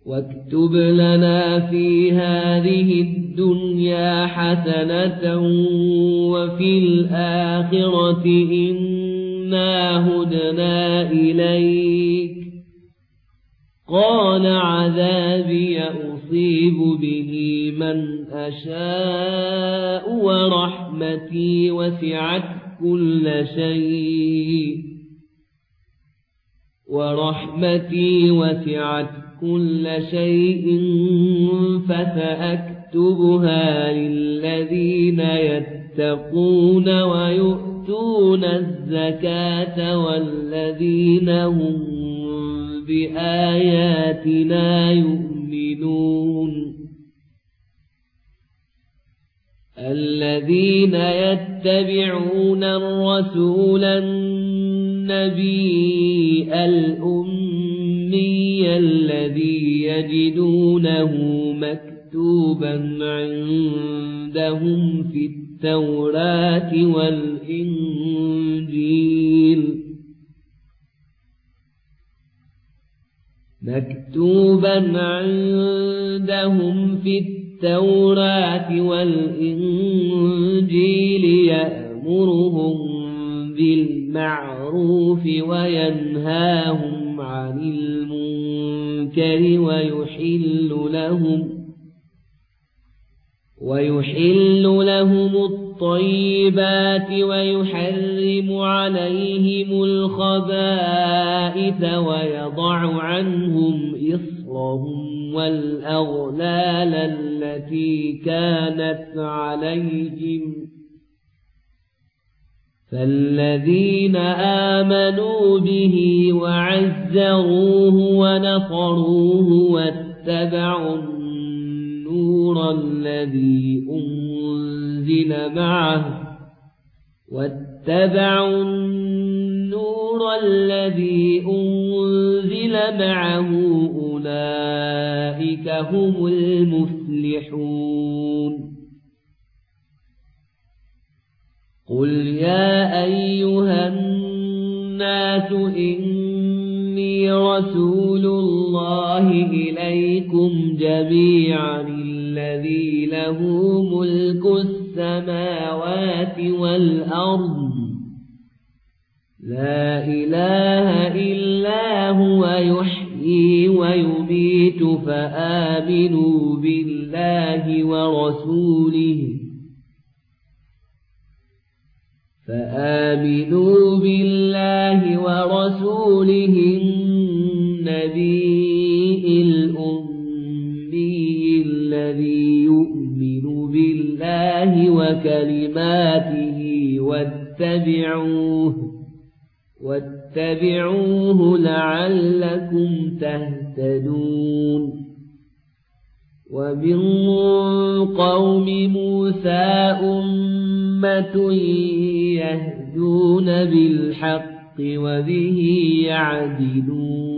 واكتب لنا في هذه الدنيا حسنة وفي الآخرة إنا هدنا إليك. قال عذابي أصيب به من أشاء ورحمتي وسعت كل شيء فسأكتبها للذين يتقون ويؤتون الزكاة والذين هم بآياتنا يؤمنون. الذين يتبعون الرسول النبي الأمي الذي يجدونه مكتوبا عندهم في التوراة والإنجيل يأمرهم بالمعروف وينهاهم عن المنكر ويحل لهم الطيبات ويحرم عليهم الخبائث ويضع عنهم إصرهم والأغلال التي كانت عليهم. فالذين آمنوا به وعزروه ونصروه واتبعوا النور الذي أنزل معه أولئك هم المفلحون. قل يا أيها الناس إني رسول الله إليكم جميعا الذي له ملك السماوات والأرض لا إله إلا هو يحيي ويميت فآمنوا بالله ورسوله النبي الأمي الذي يؤمن بالله وكلماته واتبعوه لعلكم تهتدون. ومن قوم موسى أمة يهدون بالحق وبه يعدلون.